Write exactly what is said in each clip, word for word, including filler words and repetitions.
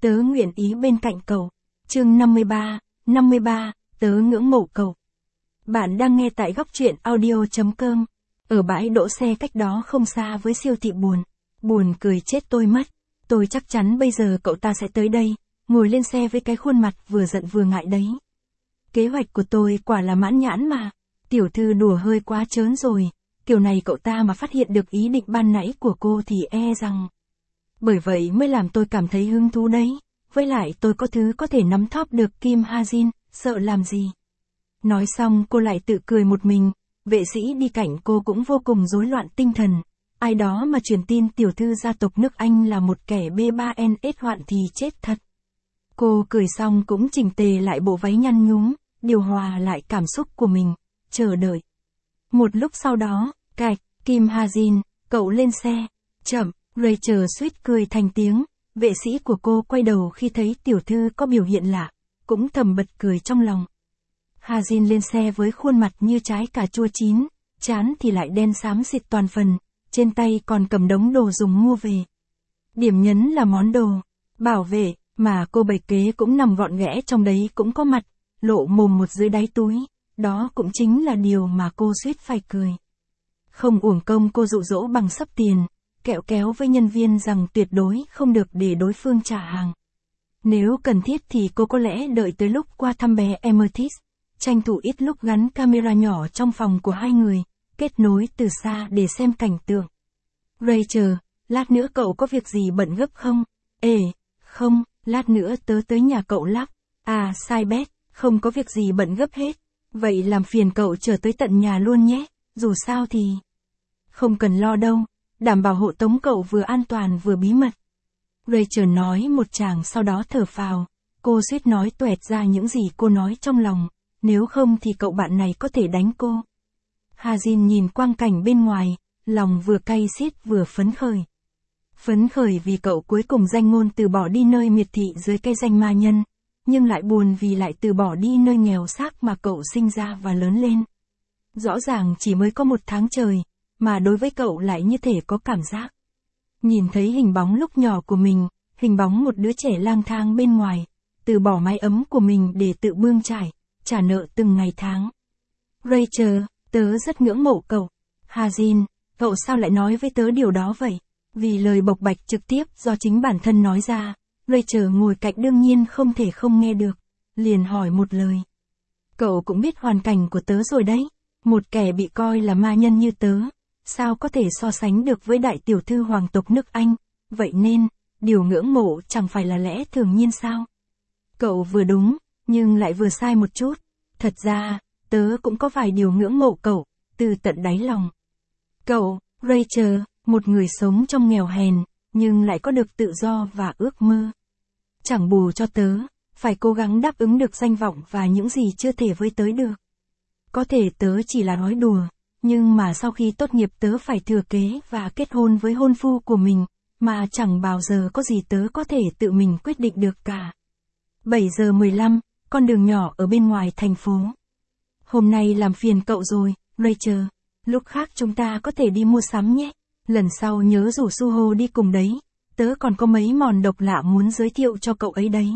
tớ nguyện ý bên cạnh cậu. Chương năm mươi ba, năm mươi ba, tớ ngưỡng mộ cậu. Bạn đang nghe tại góc truyện audio chấm com. Ở bãi đỗ xe cách đó không xa với siêu thị buồn. Buồn cười chết tôi mất. Tôi chắc chắn bây giờ cậu ta sẽ tới đây, ngồi lên xe với cái khuôn mặt vừa giận vừa ngại đấy. Kế hoạch của tôi quả là mãn nhãn mà. Tiểu thư đùa hơi quá trớn rồi. Kiểu này cậu ta mà phát hiện được ý định ban nãy của cô thì e rằng. Bởi vậy mới làm tôi cảm thấy hứng thú đấy. Với lại tôi có thứ có thể nắm thóp được Kim Ha Jin, sợ làm gì. Nói xong cô lại tự cười một mình. Vệ sĩ đi cạnh cô cũng vô cùng rối loạn tinh thần. Ai đó mà truyền tin tiểu thư gia tộc nước Anh là một kẻ B ba N S hoạn thì chết thật. Cô cười xong cũng chỉnh tề lại bộ váy nhăn nhúm, điều hòa lại cảm xúc của mình, chờ đợi. Một lúc sau đó, cạch, Kim Ha Jin, cậu lên xe. Chậm, Rachel suýt cười thành tiếng. Vệ sĩ của cô quay đầu khi thấy tiểu thư có biểu hiện lạ, cũng thầm bật cười trong lòng. Ha Jin lên xe với khuôn mặt như trái cà chua chín, trán thì lại đen xám xịt toàn phần, trên tay còn cầm đống đồ dùng mua về. Điểm nhấn là món đồ bảo vệ, mà cô bày kế cũng nằm gọn ghẽ trong đấy cũng có mặt, lộ mồm một dưới đáy túi, đó cũng chính là điều mà cô suýt phải cười. Không uổng công cô dụ dỗ bằng sấp tiền, kẹo kéo với nhân viên rằng tuyệt đối không được để đối phương trả hàng. Nếu cần thiết thì cô có lẽ đợi tới lúc qua thăm bé Amethyst, tranh thủ ít lúc gắn camera nhỏ trong phòng của hai người, kết nối từ xa để xem cảnh tượng. Rachel, lát nữa cậu có việc gì bận gấp không? Ê, không, lát nữa tớ tới nhà cậu lắc. À sai bét, không có việc gì bận gấp hết. Vậy làm phiền cậu chờ tới tận nhà luôn nhé, dù sao thì... Không cần lo đâu, đảm bảo hộ tống cậu vừa an toàn vừa bí mật. Rachel nói một tràng sau đó thở phào, cô suýt nói tuẹt ra những gì cô nói trong lòng, nếu không thì cậu bạn này có thể đánh cô. Ha Jin nhìn quang cảnh bên ngoài, lòng vừa cay xiết vừa phấn khởi. Phấn khởi vì cậu cuối cùng danh ngôn từ bỏ đi nơi miệt thị dưới cây danh ma nhân, nhưng lại buồn vì lại từ bỏ đi nơi nghèo xác mà cậu sinh ra và lớn lên. Rõ ràng chỉ mới có một tháng trời, mà đối với cậu lại như thể có cảm giác. Nhìn thấy hình bóng lúc nhỏ của mình, hình bóng một đứa trẻ lang thang bên ngoài, từ bỏ mái ấm của mình để tự bươn trải, trả nợ từng ngày tháng. Rachel, tớ rất ngưỡng mộ cậu. Ha Jin, cậu sao lại nói với tớ điều đó vậy? Vì lời bộc bạch trực tiếp do chính bản thân nói ra, Rachel ngồi cạnh đương nhiên không thể không nghe được, liền hỏi một lời. Cậu cũng biết hoàn cảnh của tớ rồi đấy, một kẻ bị coi là ma nhân như tớ, sao có thể so sánh được với đại tiểu thư hoàng tộc nước Anh, vậy nên, điều ngưỡng mộ chẳng phải là lẽ thường nhiên sao? Cậu vừa đúng, nhưng lại vừa sai một chút, thật ra, tớ cũng có vài điều ngưỡng mộ cậu, từ tận đáy lòng. Cậu, Rachel, một người sống trong nghèo hèn, nhưng lại có được tự do và ước mơ. Chẳng bù cho tớ, phải cố gắng đáp ứng được danh vọng và những gì chưa thể với tới được. Có thể tớ chỉ là nói đùa, nhưng mà sau khi tốt nghiệp tớ phải thừa kế và kết hôn với hôn phu của mình, mà chẳng bao giờ có gì tớ có thể tự mình quyết định được cả. bảy giờ mười lăm, con đường nhỏ ở bên ngoài thành phố. Hôm nay làm phiền cậu rồi, Rachel. Lúc khác chúng ta có thể đi mua sắm nhé. Lần sau nhớ rủ Suho đi cùng đấy. Tớ còn có mấy món độc lạ muốn giới thiệu cho cậu ấy đấy.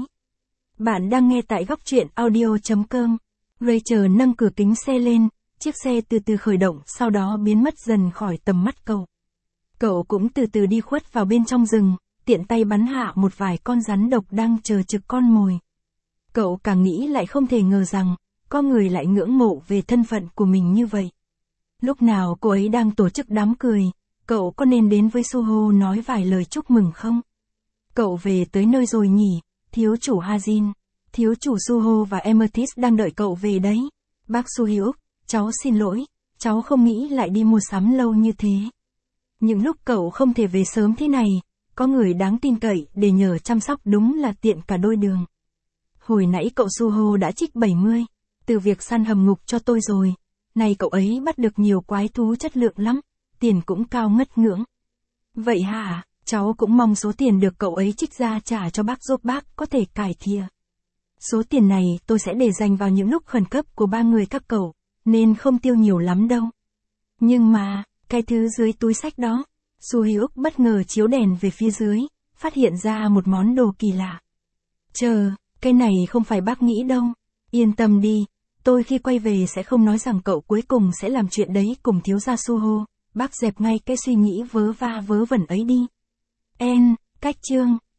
Bạn đang nghe tại góc truyện audio chấm com. Rachel nâng cửa kính xe lên, chiếc xe từ từ khởi động sau đó biến mất dần khỏi tầm mắt cậu. Cậu cũng từ từ đi khuất vào bên trong rừng, tiện tay bắn hạ một vài con rắn độc đang chờ trực con mồi. Cậu càng nghĩ lại không thể ngờ rằng, có người lại ngưỡng mộ về thân phận của mình như vậy. Lúc nào cô ấy đang tổ chức đám cười, cậu có nên đến với Suho nói vài lời chúc mừng không? Cậu về tới nơi rồi nhỉ, thiếu chủ Ha Jin, thiếu chủ Suho và Amethyst đang đợi cậu về đấy. Bác Su-hyuk, cháu xin lỗi, cháu không nghĩ lại đi mua sắm lâu như thế. Những lúc cậu không thể về sớm thế này, có người đáng tin cậy để nhờ chăm sóc đúng là tiện cả đôi đường. Hồi nãy cậu Suho đã trích bảy mươi, từ việc săn hầm ngục cho tôi rồi. Này cậu ấy bắt được nhiều quái thú chất lượng lắm, tiền cũng cao ngất ngưỡng. Vậy hả, cháu cũng mong số tiền được cậu ấy trích ra trả cho bác giúp bác có thể cải thiện. Số tiền này tôi sẽ để dành vào những lúc khẩn cấp của ba người các cậu, nên không tiêu nhiều lắm đâu. Nhưng mà, cái thứ dưới túi xách đó, Su-hyuk bất ngờ chiếu đèn về phía dưới, phát hiện ra một món đồ kỳ lạ. Chờ, cái này không phải bác nghĩ đâu. Yên tâm đi, tôi khi quay về sẽ không nói rằng cậu cuối cùng sẽ làm chuyện đấy cùng thiếu gia Suho. Bác dẹp ngay cái suy nghĩ vớ va vớ vẩn ấy đi. En, cách chương.